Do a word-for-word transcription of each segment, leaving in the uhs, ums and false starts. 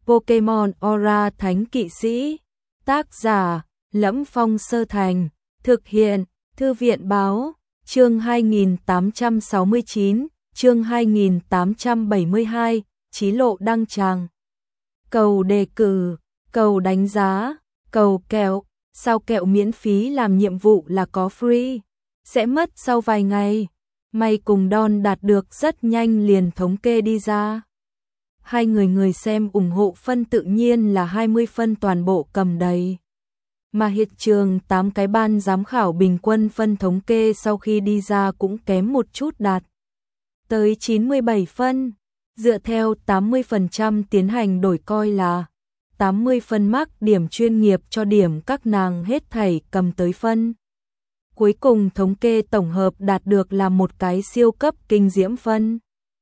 Pokemon Aura Thánh Kỵ Sĩ. Tác giả: Lẫm Phong Sơ Thành. Thực hiện: Thư viện Báo. Chương hai nghìn tám trăm sáu mươi chín, chương hai nghìn tám trăm bảy mươi hai, Chí lộ đăng tràng. Cầu đề cử, cầu đánh giá, cầu kẹo. Sao kẹo miễn phí làm nhiệm vụ là có free, sẽ mất sau vài ngày. May cùng Don đạt được rất nhanh liền thống kê đi ra. Hai người người xem ủng hộ phân tự nhiên là hai mươi phân toàn bộ cầm đầy. Mà hiện trường tám cái ban giám khảo bình quân phân thống kê sau khi đi ra cũng kém một chút đạt tới chín mươi bảy phân. Dựa theo tám mươi phần trăm tiến hành đổi coi là tám mươi phân mắc điểm chuyên nghiệp cho điểm các nàng hết thảy cầm tới phân. Cuối cùng thống kê tổng hợp đạt được là một cái siêu cấp kinh diễm phân.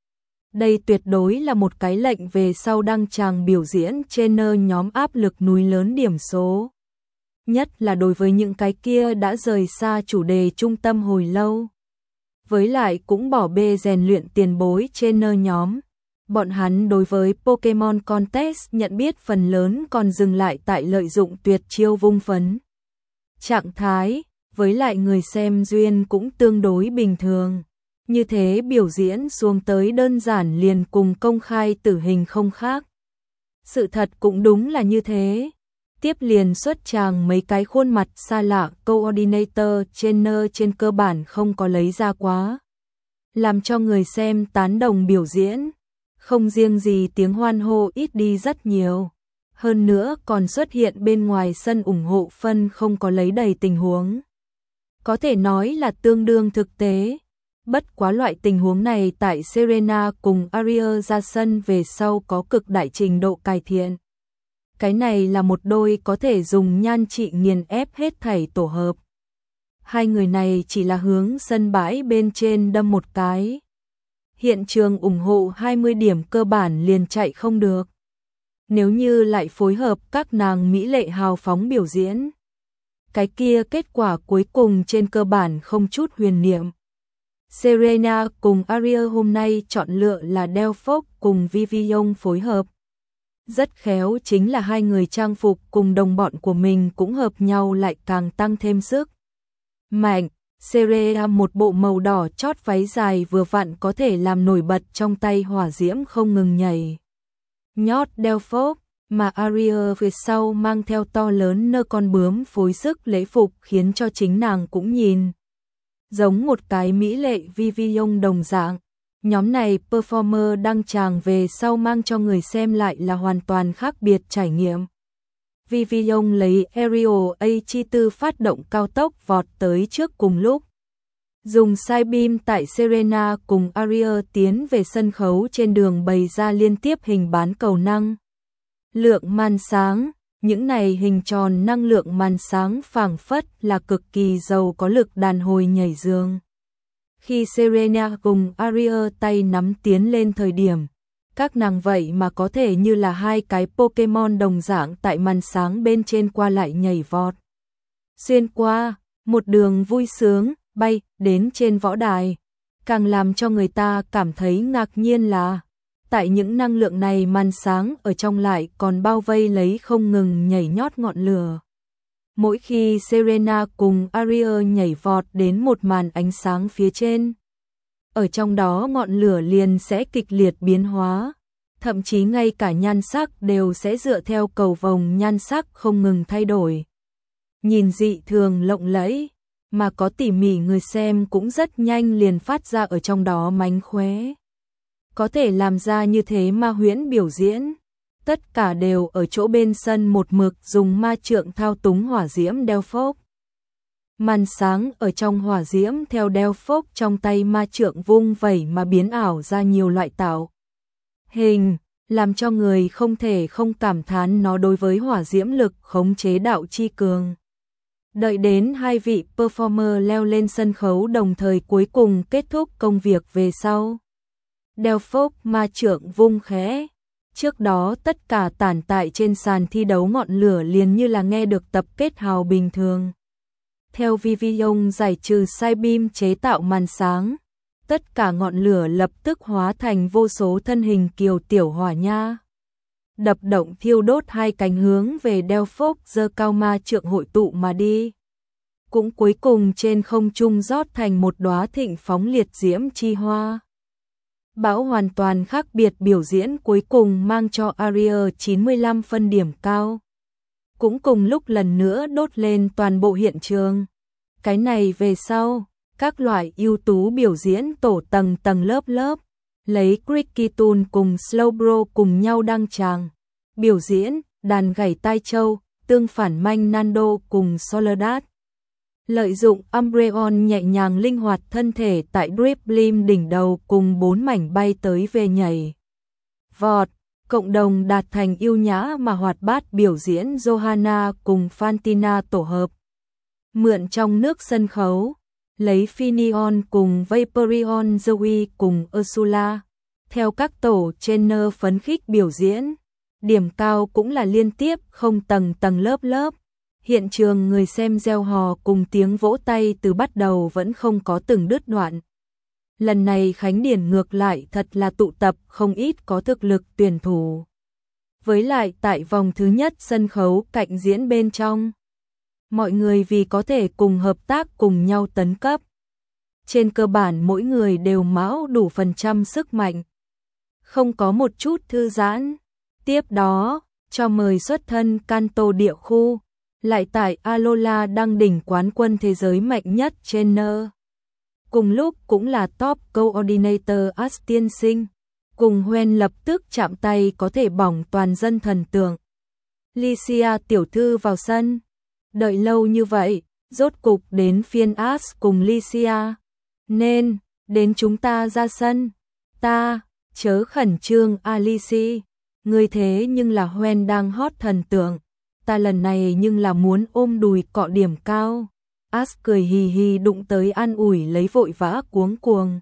Đây tuyệt đối là một cái lệnh về sau đăng tràng biểu diễn trên nơ nhóm áp lực núi lớn điểm số. Nhất là đối với những cái kia đã rời xa chủ đề trung tâm hồi lâu. Với lại cũng bỏ bê rèn luyện tiền bối trên nơ nhóm. Bọn hắn đối với Pokemon Contest nhận biết phần lớn còn dừng lại tại lợi dụng tuyệt chiêu vung phấn. Trạng thái, với lại người xem duyên cũng tương đối bình thường. Như thế biểu diễn xuống tới đơn giản liền cùng công khai tử hình không khác. Sự thật cũng đúng là như thế. Tiếp liền xuất tràng mấy cái khuôn mặt xa lạ, coordinator, trainer trên cơ bản không có lấy ra quá. Làm cho người xem tán đồng biểu diễn. Không riêng gì tiếng hoan hô ít đi rất nhiều. Hơn nữa còn xuất hiện bên ngoài sân ủng hộ phân không có lấy đầy tình huống. Có thể nói là tương đương thực tế. Bất quá loại tình huống này tại Serena cùng Aria ra sân về sau có cực đại trình độ cải thiện. Cái này là một đôi có thể dùng nhan trị nghiền ép hết thảy tổ hợp. Hai người này chỉ là hướng sân bãi bên trên đâm một cái. Hiện trường ủng hộ hai mươi điểm cơ bản liền chạy không được. Nếu như lại phối hợp các nàng mỹ lệ hào phóng biểu diễn, cái kia kết quả cuối cùng trên cơ bản không chút huyền niệm. Serena cùng Aria hôm nay chọn lựa là Delphos cùng Vivillon phối hợp. Rất khéo chính là hai người trang phục cùng đồng bọn của mình cũng hợp nhau lại càng tăng thêm sức mạnh. Serena một bộ màu đỏ chót váy dài vừa vặn có thể làm nổi bật trong tay hỏa diễm không ngừng nhảy nhót Delphos, mà Aria phía sau mang theo to lớn nơ con bướm phối sức lễ phục khiến cho chính nàng cũng nhìn giống một cái mỹ lệ Vivillon đồng dạng. Nhóm này performer đăng tràng về sau mang cho người xem lại là hoàn toàn khác biệt trải nghiệm. Vivillon lấy Aerial A chi tư phát động cao tốc vọt tới trước cùng lúc. Dùng sai beam tại Serena cùng Aria tiến về sân khấu trên đường bày ra liên tiếp hình bán cầu năng lượng màn sáng. Những này hình tròn năng lượng màn sáng phảng phất là cực kỳ giàu có lực đàn hồi nhảy dương. Khi Serena cùng Aria tay nắm tiến lên thời điểm, các nàng vậy mà có thể như là hai cái Pokemon đồng dạng tại màn sáng bên trên qua lại nhảy vọt. Xuyên qua, một đường vui sướng, bay đến trên võ đài. Càng làm cho người ta cảm thấy ngạc nhiên là tại những năng lượng này màn sáng ở trong lại còn bao vây lấy không ngừng nhảy nhót ngọn lửa. Mỗi khi Serena cùng Aria nhảy vọt đến một màn ánh sáng phía trên, ở trong đó ngọn lửa liền sẽ kịch liệt biến hóa, thậm chí ngay cả nhan sắc đều sẽ dựa theo cầu vồng nhan sắc không ngừng thay đổi. Nhìn dị thường lộng lẫy, mà có tỉ mỉ người xem cũng rất nhanh liền phát ra ở trong đó mánh khóe. Có thể làm ra như thế ma huyễn biểu diễn. Tất cả đều ở chỗ bên sân một mực dùng ma trượng thao túng hỏa diễm Delphos. Màn sáng ở trong hỏa diễm theo Delphos trong tay ma trượng vung vẩy mà biến ảo ra nhiều loại tạo hình, làm cho người không thể không cảm thán nó đối với hỏa diễm lực khống chế đạo chi cường. Đợi đến hai vị performer leo lên sân khấu đồng thời cuối cùng kết thúc công việc về sau. Delphos ma trượng vung khẽ. Trước đó tất cả tản tại trên sàn thi đấu ngọn lửa liền như là nghe được tập kết hào bình thường. Theo Vivillon giải trừ sai beam chế tạo màn sáng, tất cả ngọn lửa lập tức hóa thành vô số thân hình kiều tiểu hỏa nha. đập động thiêu đốt hai cánh hướng về Delphos giơ cao ma trượng hội tụ mà đi. Cũng cuối cùng trên không trung rót thành một đóa thịnh phóng liệt diễm chi hoa. Bão hoàn toàn khác biệt biểu diễn cuối cùng mang cho Aria chín mươi lăm phân điểm cao. Cũng cùng lúc lần nữa đốt lên toàn bộ hiện trường. Cái này về sau, các loại ưu tú biểu diễn tổ tầng tầng lớp lớp, lấy Cricky Toon cùng Slowbro cùng nhau đăng tràng. Biểu diễn, đàn gảy tai châu, tương phản manh Nando cùng Soledad. Lợi dụng Umbreon nhẹ nhàng linh hoạt thân thể tại Dribblim đỉnh đầu cùng bốn mảnh bay tới về nhảy. Vọt, cộng đồng đạt thành yêu nhã mà hoạt bát biểu diễn Johanna cùng Fantina tổ hợp. Mượn trong nước sân khấu, lấy Finion cùng Vaporeon Zoe cùng Ursula. Theo các tổ trainer phấn khích biểu diễn, điểm cao cũng là liên tiếp không tầng tầng lớp lớp. Hiện trường người xem reo hò cùng tiếng vỗ tay từ bắt đầu vẫn không có từng đứt đoạn. Lần này Khánh Điển ngược lại thật là tụ tập không ít có thực lực tuyển thủ. Với lại tại vòng thứ nhất sân khấu cạnh diễn bên trong, mọi người vì có thể cùng hợp tác cùng nhau tấn cấp. Trên cơ bản mỗi người đều mão đủ phần trăm sức mạnh. Không có một chút thư giãn. Tiếp đó, cho mời xuất thân Kanto địa khu. Lại tại Alola đăng đỉnh quán quân thế giới mạnh nhất trainer. Cùng lúc cũng là top coordinator As tiên sinh. Cùng Hoen lập tức chạm tay có thể bỏng toàn dân thần tượng. Lycia tiểu thư vào sân. Đợi lâu như vậy, rốt cục đến phiên As cùng Lycia. Nên, đến chúng ta ra sân. Ta, chớ khẩn trương Alice. Ngươi thế nhưng là Hoen đang hot thần tượng. Ta lần này nhưng là muốn ôm đùi cọ điểm cao. As cười hì hì đụng tới an ủi lấy vội vã cuống cuồng.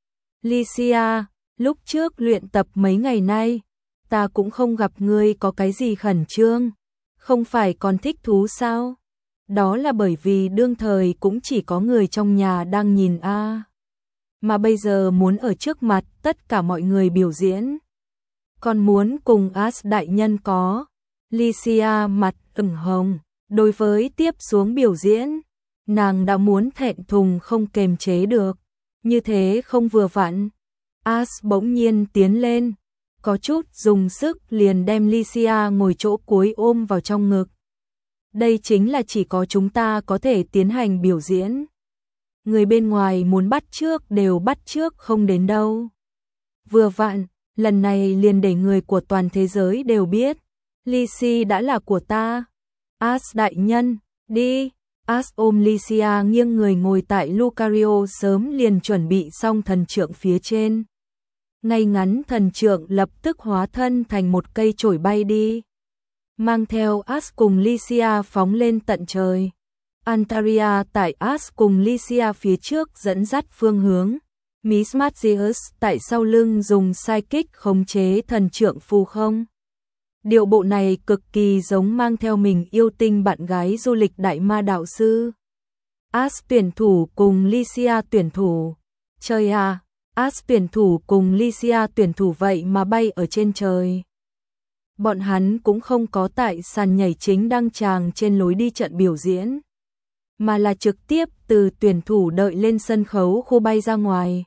Lycia, lúc trước luyện tập mấy ngày nay, ta cũng không gặp ngươi có cái gì khẩn trương. Không phải còn thích thú sao? Đó là bởi vì đương thời cũng chỉ có người trong nhà đang nhìn a. Mà bây giờ muốn ở trước mặt tất cả mọi người biểu diễn. Còn muốn cùng As đại nhân có. Lycia mặt ửng hồng, đối với tiếp xuống biểu diễn, nàng đã muốn thẹn thùng không kềm chế được, như thế không vừa vặn. As bỗng nhiên tiến lên, có chút dùng sức liền đem Lycia ngồi chỗ cuối ôm vào trong ngực. Đây chính là chỉ có chúng ta có thể tiến hành biểu diễn. Người bên ngoài muốn bắt trước đều bắt trước không đến đâu. Vừa vặn, lần này liền để người của toàn thế giới đều biết. Lycia đã là của ta. As đại nhân, đi. As ôm Lycia nghiêng người ngồi tại Lucario sớm liền chuẩn bị xong thần trượng phía trên. Ngay ngắn thần trượng lập tức hóa thân thành một cây chổi bay đi. Mang theo As cùng Lycia phóng lên tận trời. Antaria tại As cùng Lycia phía trước dẫn dắt phương hướng. Miss Magius tại sau lưng dùng psychic khống chế thần trượng phù không. Điệu bộ này cực kỳ giống mang theo mình yêu tinh bạn gái du lịch đại ma đạo sư. As tuyển thủ cùng Lycia tuyển thủ. Trời à, As tuyển thủ cùng Lycia tuyển thủ vậy mà bay ở trên trời. Bọn hắn cũng không có tại sàn nhảy chính đăng tràng trên lối đi trận biểu diễn, mà là trực tiếp từ tuyển thủ đợi lên sân khấu khu bay ra ngoài.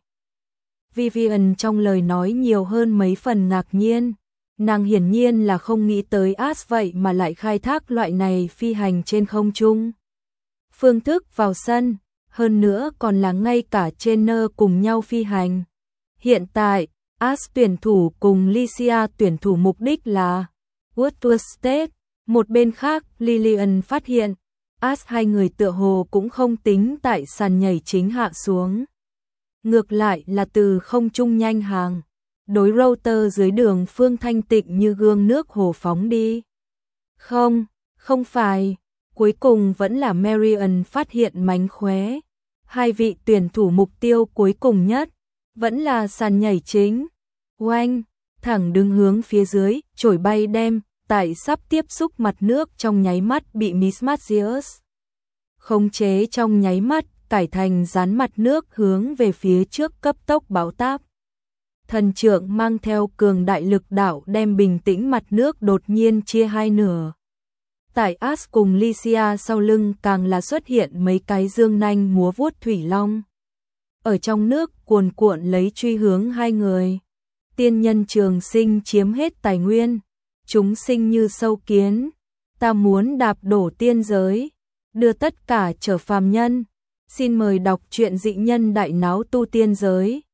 Vivian trong lời nói nhiều hơn mấy phần ngạc nhiên. Nàng hiển nhiên là không nghĩ tới As vậy mà lại khai thác loại này phi hành trên không trung. Phương thức vào sân, hơn nữa còn là ngay cả trainer cùng nhau phi hành. Hiện tại, As tuyển thủ cùng Lycia tuyển thủ mục đích là Woodward State. Một bên khác, Lillian phát hiện, As hai người tựa hồ cũng không tính tại sàn nhảy chính hạ xuống. Ngược lại là từ không trung nhanh hàng. Đối router dưới đường phương thanh tịnh như gương nước hồ phóng đi. Không, không phải. Cuối cùng vẫn là Marian phát hiện mánh khóe. Hai vị tuyển thủ mục tiêu cuối cùng nhất vẫn là sàn nhảy chính. Oanh, thẳng đứng hướng phía dưới, chổi bay đem, tại sắp tiếp xúc mặt nước trong nháy mắt bị Miss Magius khống chế trong nháy mắt, cải thành dán mặt nước hướng về phía trước cấp tốc báo táp. thần trượng mang theo cường đại lực đạo đem bình tĩnh mặt nước đột nhiên chia hai nửa. Tại As cùng Lycia sau lưng càng là xuất hiện mấy cái dương nanh múa vuốt thủy long. Ở trong nước cuồn cuộn lấy truy hướng hai người. Tiên nhân trường sinh chiếm hết tài nguyên, chúng sinh như sâu kiến, ta muốn đạp đổ tiên giới, đưa tất cả trở phàm nhân. Xin mời đọc truyện Dị Nhân Đại Náo Tu Tiên Giới.